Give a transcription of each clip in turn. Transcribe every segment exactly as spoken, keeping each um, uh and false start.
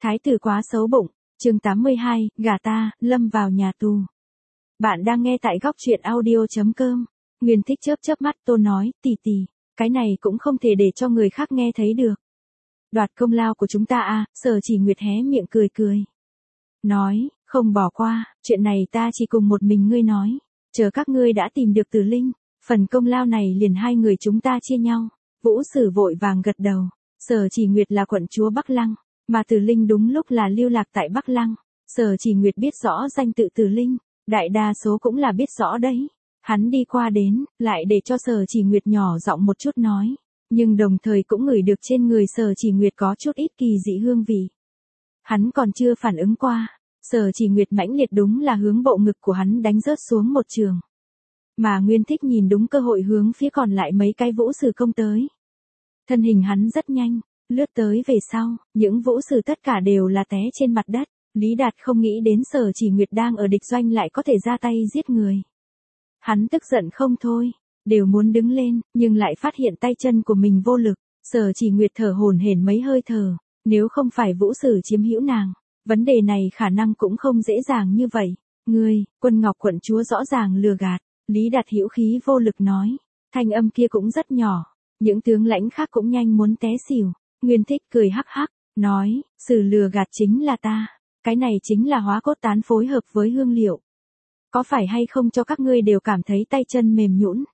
Thái tử quá xấu bụng, chương tám mươi hai, gả ta, lâm vào nhà tù. Bạn đang nghe tại góc truyện audio.com. Nguyên Thích chớp chớp mắt Tô nói, tỷ tỷ, cái này cũng không thể để cho người khác nghe thấy được. Đoạt công lao của chúng ta à, Sở Chỉ Nguyệt hé miệng cười cười. Nói, không bỏ qua, chuyện này ta chỉ cùng một mình ngươi nói, chờ các ngươi đã tìm được Tử Linh, phần công lao này liền hai người chúng ta chia nhau. Vũ Sử vội vàng gật đầu, Sở Chỉ Nguyệt là quận chúa Bắc Lăng, mà Tử Linh đúng lúc là lưu lạc tại Bắc Lăng. Sở Chỉ Nguyệt biết rõ danh tự Tử Linh, đại đa số cũng là biết rõ đấy. Hắn đi qua đến, lại để cho Sở Chỉ Nguyệt nhỏ giọng một chút nói, nhưng đồng thời cũng ngửi được trên người Sở Chỉ Nguyệt có chút ít kỳ dị hương vị. Hắn còn chưa phản ứng qua, Sở Chỉ Nguyệt mãnh liệt đúng là hướng bộ ngực của hắn đánh rớt xuống một trường. Mà Nguyên Thích nhìn đúng cơ hội hướng phía còn lại mấy cái Vũ Sử công tới. Thân hình hắn rất nhanh, lướt tới về sau, những Vũ Sử tất cả đều là té trên mặt đất. Lý Đạt không nghĩ đến Sở Chỉ Nguyệt đang ở địch doanh lại có thể ra tay giết người. Hắn tức giận không thôi, đều muốn đứng lên, nhưng lại phát hiện tay chân của mình vô lực. Sở Chỉ Nguyệt thở hổn hển mấy hơi thở, nếu không phải Vũ Sử chiếm hữu nàng, vấn đề này khả năng cũng không dễ dàng như vậy. Ngươi, Quân Ngọc quận chúa rõ ràng lừa gạt, Lý Đạt hữu khí vô lực nói, thanh âm kia cũng rất nhỏ, những tướng lãnh khác cũng nhanh muốn té xỉu. Nguyên Thích cười hắc hắc, nói, sự lừa gạt chính là ta, cái này chính là hóa cốt tán phối hợp với hương liệu. Có phải hay không cho các ngươi đều cảm thấy tay chân mềm nhũn?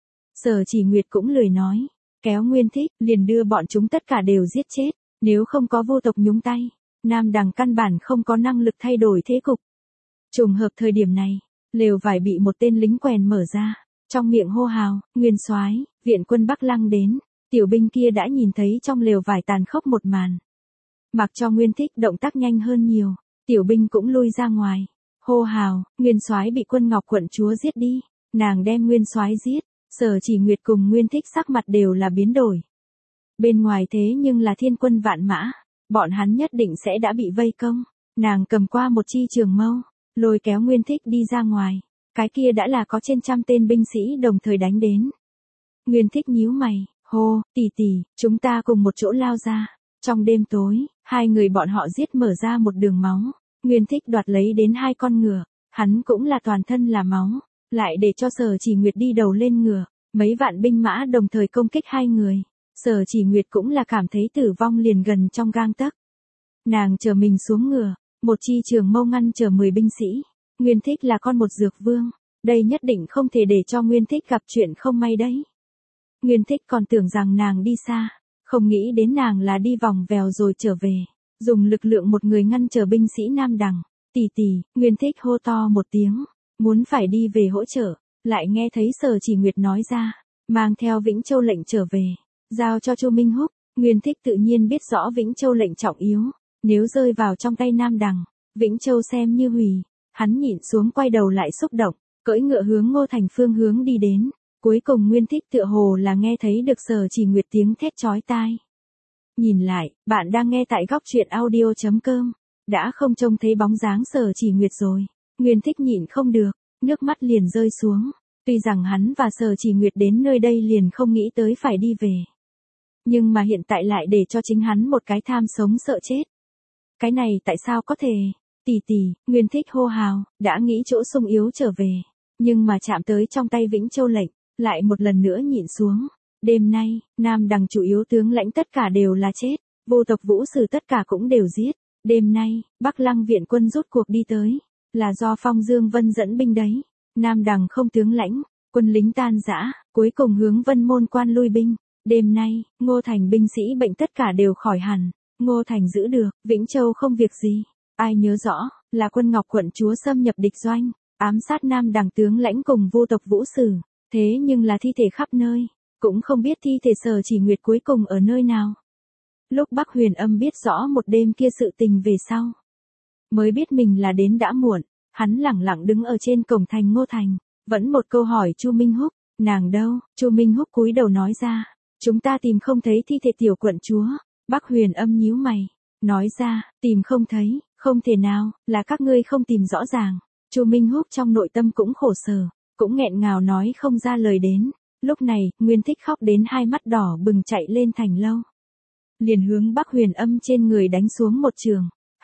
Sở Chỉ Nguyệt cũng lười nói, kéo Nguyên Thích, liền đưa bọn chúng tất cả đều giết chết, nếu không có vô tộc nhúng tay, Nam Đằng căn bản không có năng lực thay đổi thế cục. Trùng hợp thời điểm này, lều vải bị một tên lính quèn mở ra, trong miệng hô hào, Nguyên soái, viện quân Bắc Lăng đến. Tiểu binh kia đã nhìn thấy trong lều vải tàn khốc một màn. Mặc cho Nguyên Thích động tác nhanh hơn nhiều, tiểu binh cũng lui ra ngoài. Hô hào, Nguyên soái bị Quân Ngọc quận chúa giết đi, nàng đem Nguyên soái giết. Sở Chỉ Nguyệt cùng Nguyên Thích sắc mặt đều là biến đổi. Bên ngoài thế nhưng là thiên quân vạn mã, bọn hắn nhất định sẽ đã bị vây công. Nàng cầm qua một chi trường mâu, lôi kéo Nguyên Thích đi ra ngoài. Cái kia đã là có trên trăm tên binh sĩ đồng thời đánh đến. Nguyên Thích nhíu mày. Hô, tỷ tỷ, chúng ta cùng một chỗ lao ra. Trong đêm tối, hai người bọn họ giết mở ra một đường máu. Nguyên Thích đoạt lấy đến hai con ngựa, hắn cũng là toàn thân là máu, lại để cho Sở Chỉ Nguyệt đi đầu lên ngựa. Mấy vạn binh mã đồng thời công kích hai người. Sở Chỉ Nguyệt cũng là cảm thấy tử vong liền gần trong gang tấc. Nàng chờ mình xuống ngựa, một chi trường mâu ngăn chờ mười binh sĩ. Nguyên Thích là con một dược vương, đây nhất định không thể để cho Nguyên Thích gặp chuyện không may đấy. Nguyên Thích còn tưởng rằng nàng đi xa, không nghĩ đến nàng là đi vòng vèo rồi trở về, dùng lực lượng một người ngăn chờ binh sĩ Nam Đằng. Tỷ tỷ, Nguyên Thích hô to một tiếng, muốn phải đi về hỗ trợ, lại nghe thấy Sở Chỉ Nguyệt nói ra, mang theo Vĩnh Châu lệnh trở về, giao cho Chu Minh Húc. Nguyên Thích tự nhiên biết rõ Vĩnh Châu lệnh trọng yếu, nếu rơi vào trong tay Nam Đằng, Vĩnh Châu xem như hủy. Hắn nhịn xuống quay đầu lại xúc động, cưỡi ngựa hướng Ngô Thành phương hướng đi đến. Cuối cùng Nguyên Thích tựa hồ là nghe thấy được Sở Chỉ Nguyệt tiếng thét chói tai. Nhìn lại, bạn đang nghe tại góc truyện audio.com, đã không trông thấy bóng dáng Sở Chỉ Nguyệt rồi. Nguyên Thích nhịn không được, nước mắt liền rơi xuống. Tuy rằng hắn và Sở Chỉ Nguyệt đến nơi đây liền không nghĩ tới phải đi về. Nhưng mà hiện tại lại để cho chính hắn một cái tham sống sợ chết. Cái này tại sao có thể? Tỷ tỷ, Nguyên Thích hô hào, đã nghĩ chỗ sung yếu trở về. Nhưng mà chạm tới trong tay Vĩnh Châu lệnh, lại một lần nữa nhịn xuống. Đêm nay, Nam Đằng chủ yếu tướng lãnh tất cả đều là chết, vô tộc Vũ Sử tất cả cũng đều giết. Đêm nay, Bắc Lăng viện quân rút cuộc đi tới, là do Phong Dương Vân dẫn binh đấy. Nam Đằng không tướng lãnh, quân lính tan rã, cuối cùng hướng Vân Môn Quan lui binh. Đêm nay, Ngô Thành binh sĩ bệnh tất cả đều khỏi hẳn, Ngô Thành giữ được, Vĩnh Châu không việc gì. Ai nhớ rõ, là Quân Ngọc quận chúa xâm nhập địch doanh, ám sát Nam Đằng tướng lãnh cùng vô tộc Vũ Sử. Thế nhưng là thi thể khắp nơi, cũng không biết thi thể Sở Chỉ Nguyệt cuối cùng ở nơi nào. Lúc Bắc Huyền Âm biết rõ một đêm kia sự tình về sau, mới biết mình là đến đã muộn, hắn lẳng lặng đứng ở trên cổng thành Ngô Thành, vẫn một câu hỏi Chu Minh Húc, nàng đâu? Chu Minh Húc cúi đầu nói ra, chúng ta tìm không thấy thi thể tiểu quận chúa. Bắc Huyền Âm nhíu mày, nói ra, tìm không thấy, không thể nào, là các ngươi không tìm rõ ràng. Chu Minh Húc trong nội tâm cũng khổ sở, cũng nghẹn ngào nói không ra lời đến. Lúc này, Nguyên Thích khóc đến hai mắt đỏ bừng chạy lên thành lâu. Liền hướng Bắc Huyền Âm trên người đánh xuống một trường.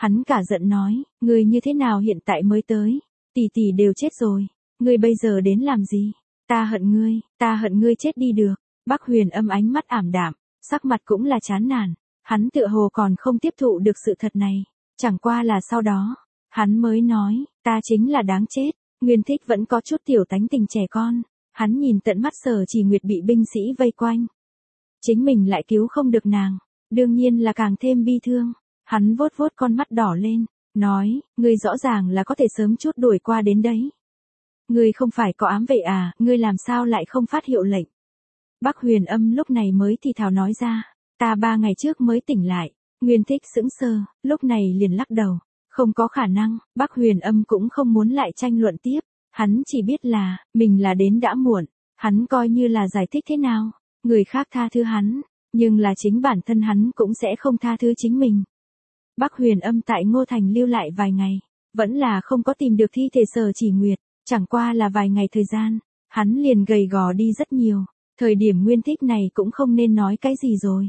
Hắn cả giận nói, ngươi như thế nào hiện tại mới tới, tỷ tỷ đều chết rồi, ngươi bây giờ đến làm gì, ta hận ngươi, ta hận ngươi chết đi được. Bắc Huyền Âm ánh mắt ảm đạm, sắc mặt cũng là chán nản, hắn tựa hồ còn không tiếp thụ được sự thật này, chẳng qua là sau đó, hắn mới nói, ta chính là đáng chết. Nguyên Thích vẫn có chút tiểu tánh tình trẻ con, hắn nhìn tận mắt Sở Chỉ Nguyệt bị binh sĩ vây quanh. Chính mình lại cứu không được nàng, đương nhiên là càng thêm bi thương. Hắn vuốt vuốt con mắt đỏ lên, nói, ngươi rõ ràng là có thể sớm chút đuổi qua đến đấy. Ngươi không phải có ám vệ à, ngươi làm sao lại không phát hiệu lệnh. Bắc Huyền Âm lúc này mới thì thào nói ra, ta ba ngày trước mới tỉnh lại. Nguyên Thích sững sờ, lúc này liền lắc đầu. Không có khả năng, Bắc Huyền Âm cũng không muốn lại tranh luận tiếp. Hắn chỉ biết là, mình là đến đã muộn. Hắn coi như là giải thích thế nào, người khác tha thứ hắn, nhưng là chính bản thân hắn cũng sẽ không tha thứ chính mình. Bắc Huyền Âm tại Ngô Thành lưu lại vài ngày, vẫn là không có tìm được thi thể Sở Chỉ Nguyệt, chẳng qua là vài ngày thời gian, hắn liền gầy gò đi rất nhiều, thời điểm Nguyên Thích này cũng không nên nói cái gì rồi.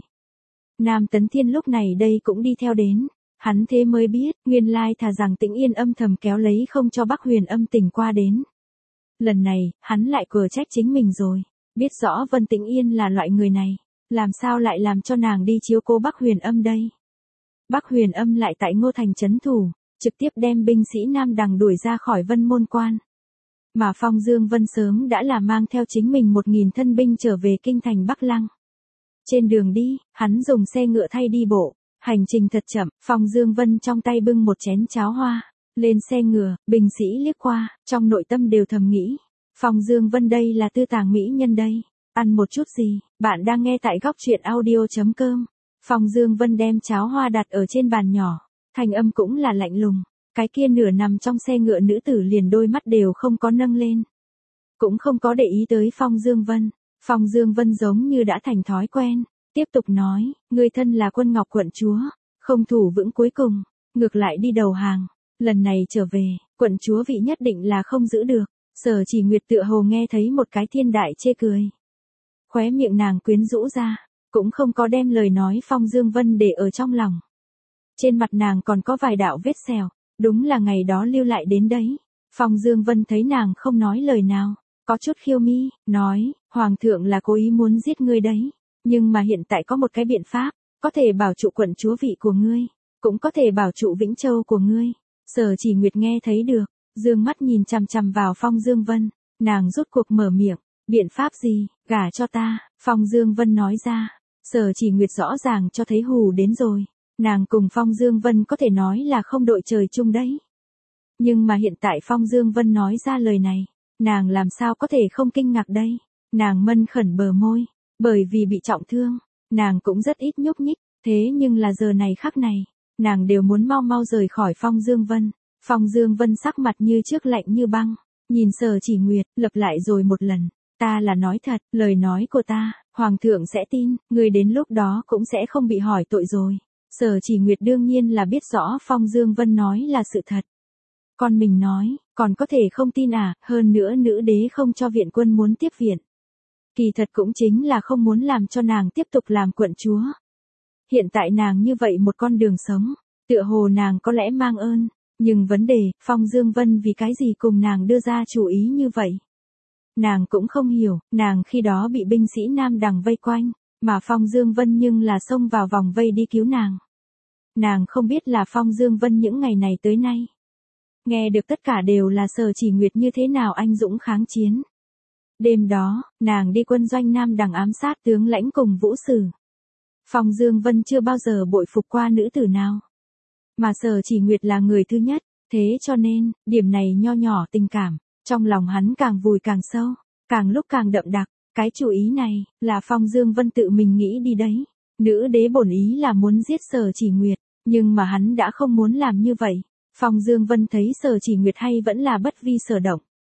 Nam Tấn Thiên lúc này đây cũng đi theo đến, hắn thế mới biết, nguyên lai thà rằng Tĩnh Yên âm thầm kéo lấy không cho Bắc Huyền Âm tỉnh qua đến. Lần này, hắn lại cửa trách chính mình rồi, biết rõ Vân Tĩnh Yên là loại người này, làm sao lại làm cho nàng đi chiếu cố Bắc Huyền Âm đây. Bắc Huyền Âm lại tại Ngô Thành trấn thủ, trực tiếp đem binh sĩ Nam Đằng đuổi ra khỏi Vân Môn Quan. Mà Phong Dương Vân sớm đã là mang theo chính mình một nghìn thân binh trở về kinh thành Bắc Lăng. Trên đường đi, hắn dùng xe ngựa thay đi bộ, hành trình thật chậm, Phong Dương Vân trong tay bưng một chén cháo hoa, lên xe ngựa, binh sĩ liếc qua, trong nội tâm đều thầm nghĩ, Phong Dương Vân đây là tư tàng mỹ nhân đây, ăn một chút gì, bạn đang nghe tại góc truyện audio chấm com. Phong Dương Vân đem cháo hoa đặt ở trên bàn nhỏ, thanh âm cũng là lạnh lùng, cái kia nửa nằm trong xe ngựa nữ tử liền đôi mắt đều không có nâng lên. Cũng không có để ý tới Phong Dương Vân, Phong Dương Vân giống như đã thành thói quen, tiếp tục nói, người thân là Quân Ngọc quận chúa, không thủ vững cuối cùng, ngược lại đi đầu hàng, lần này trở về, quận chúa vị nhất định là không giữ được. Sở Chỉ Nguyệt tựa hồ nghe thấy một cái thiên đại chê cười. Khóe miệng nàng quyến rũ ra, cũng không có đem lời nói Phong Dương Vân để ở trong lòng. Trên mặt nàng còn có vài đạo vết sẹo, đúng là ngày đó lưu lại đến đấy. Phong Dương Vân thấy nàng không nói lời nào, có chút khiêu mi, nói, Hoàng thượng là cố ý muốn giết ngươi đấy, nhưng mà hiện tại có một cái biện pháp, có thể bảo trụ quận chúa vị của ngươi, cũng có thể bảo trụ Vĩnh Châu của ngươi. Sở Chỉ Nguyệt nghe thấy được, dương mắt nhìn chằm chằm vào Phong Dương Vân, nàng rút cuộc mở miệng, biện pháp gì, gả cho ta. Phong Dương Vân nói ra, Sở Chỉ Nguyệt rõ ràng cho thấy hù đến rồi, nàng cùng Phong Dương Vân có thể nói là không đội trời chung đấy. Nhưng mà hiện tại Phong Dương Vân nói ra lời này, nàng làm sao có thể không kinh ngạc đây, nàng mân khẩn bờ môi, bởi vì bị trọng thương, nàng cũng rất ít nhúc nhích, thế nhưng là giờ này khắc này, nàng đều muốn mau mau rời khỏi Phong Dương Vân. Phong Dương Vân sắc mặt như trước lạnh như băng, nhìn Sở Chỉ Nguyệt, lặp lại rồi một lần, ta là nói thật, lời nói của ta, Hoàng thượng sẽ tin, người đến lúc đó cũng sẽ không bị hỏi tội rồi. Sở Chỉ Nguyệt đương nhiên là biết rõ Phong Dương Vân nói là sự thật. Con mình nói, còn có thể không tin à, hơn nữa nữ đế không cho viện quân muốn tiếp viện. Kỳ thật cũng chính là không muốn làm cho nàng tiếp tục làm quận chúa. Hiện tại nàng như vậy một con đường sống, tựa hồ nàng có lẽ mang ơn, nhưng vấn đề, Phong Dương Vân vì cái gì cùng nàng đưa ra chủ ý như vậy? Nàng cũng không hiểu, nàng khi đó bị binh sĩ Nam Đằng vây quanh, mà Phong Dương Vân nhưng là xông vào vòng vây đi cứu nàng. Nàng không biết là Phong Dương Vân những ngày này tới nay. Nghe được tất cả đều là Sở Chỉ Nguyệt như thế nào anh dũng kháng chiến. Đêm đó, nàng đi quân doanh Nam Đằng ám sát tướng lãnh cùng Vũ Sử. Phong Dương Vân chưa bao giờ bội phục qua nữ tử nào. Mà Sở Chỉ Nguyệt là người thứ nhất, thế cho nên, điểm này nho nhỏ tình cảm, trong lòng hắn càng vùi càng sâu, càng lúc càng đậm đặc. Cái chủ ý này, là Phong Dương Vân tự mình nghĩ đi đấy. Nữ đế bổn ý là muốn giết Sở Chỉ Nguyệt, nhưng mà hắn đã không muốn làm như vậy. Phong Dương Vân thấy Sở Chỉ Nguyệt hay vẫn là bất vi sở động.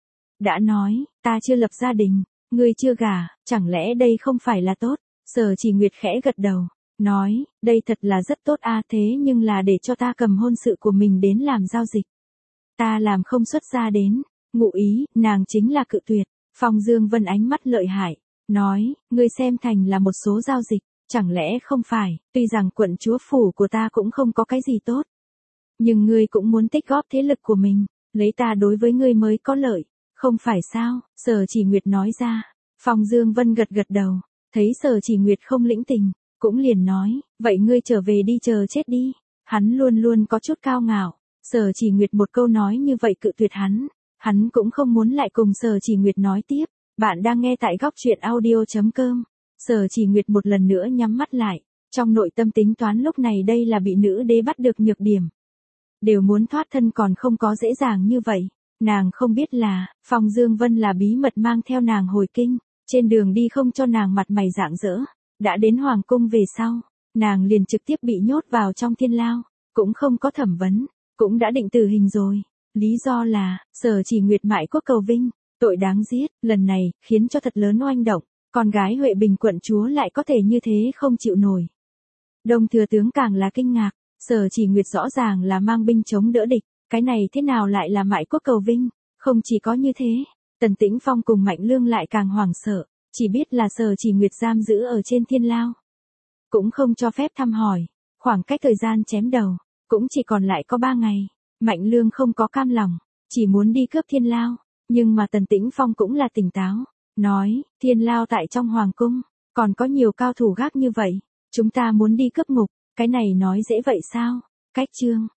Đã nói, ta chưa lập gia đình, ngươi chưa gả, chẳng lẽ đây không phải là tốt? Sở Chỉ Nguyệt khẽ gật đầu, nói, đây thật là rất tốt a, thế nhưng là để cho ta cầm hôn sự của mình đến làm giao dịch. Ta làm không xuất ra đến, ngụ ý, nàng chính là cự tuyệt. Phong Dương Vân ánh mắt lợi hại, nói, ngươi xem thành là một số giao dịch, chẳng lẽ không phải, tuy rằng quận chúa phủ của ta cũng không có cái gì tốt. Nhưng ngươi cũng muốn tích góp thế lực của mình, lấy ta đối với ngươi mới có lợi, không phải sao? Sở Chỉ Nguyệt nói ra. Phong Dương Vân gật gật đầu, thấy Sở Chỉ Nguyệt không lĩnh tình, cũng liền nói, vậy ngươi trở về đi chờ chết đi. Hắn luôn luôn có chút cao ngạo, Sở Chỉ Nguyệt một câu nói như vậy cự tuyệt hắn, hắn cũng không muốn lại cùng Sở Chỉ Nguyệt nói tiếp. Bạn đang nghe tại góc truyện audio.com. Sở Chỉ Nguyệt một lần nữa nhắm mắt lại, trong nội tâm tính toán lúc này đây là bị nữ đế bắt được nhược điểm. Đều muốn thoát thân còn không có dễ dàng như vậy. Nàng không biết là, Phong Dương Vân là bí mật mang theo nàng hồi kinh, trên đường đi không cho nàng mặt mày rạng rỡ. Đã đến Hoàng cung về sau, nàng liền trực tiếp bị nhốt vào trong thiên lao, cũng không có thẩm vấn, cũng đã định tử hình rồi. Lý do là, Sở Chỉ Nguyệt mại quốc cầu vinh, tội đáng giết, lần này, khiến cho thật lớn oanh động, con gái Huệ Bình quận chúa lại có thể như thế không chịu nổi. Đông thừa tướng càng là kinh ngạc, Sở Chỉ Nguyệt rõ ràng là mang binh chống đỡ địch, cái này thế nào lại là mại quốc cầu vinh, không chỉ có như thế, Tần Tĩnh Phong cùng Mạnh Lương lại càng hoảng sợ, chỉ biết là Sở Chỉ Nguyệt giam giữ ở trên thiên lao. Cũng không cho phép thăm hỏi, khoảng cách thời gian chém đầu, cũng chỉ còn lại có ba ngày, Mạnh Lương không có cam lòng, chỉ muốn đi cướp thiên lao, nhưng mà Tần Tĩnh Phong cũng là tỉnh táo, nói, thiên lao tại trong hoàng cung, còn có nhiều cao thủ gác như vậy, chúng ta muốn đi cướp ngục, cái này nói dễ vậy sao? Cách chương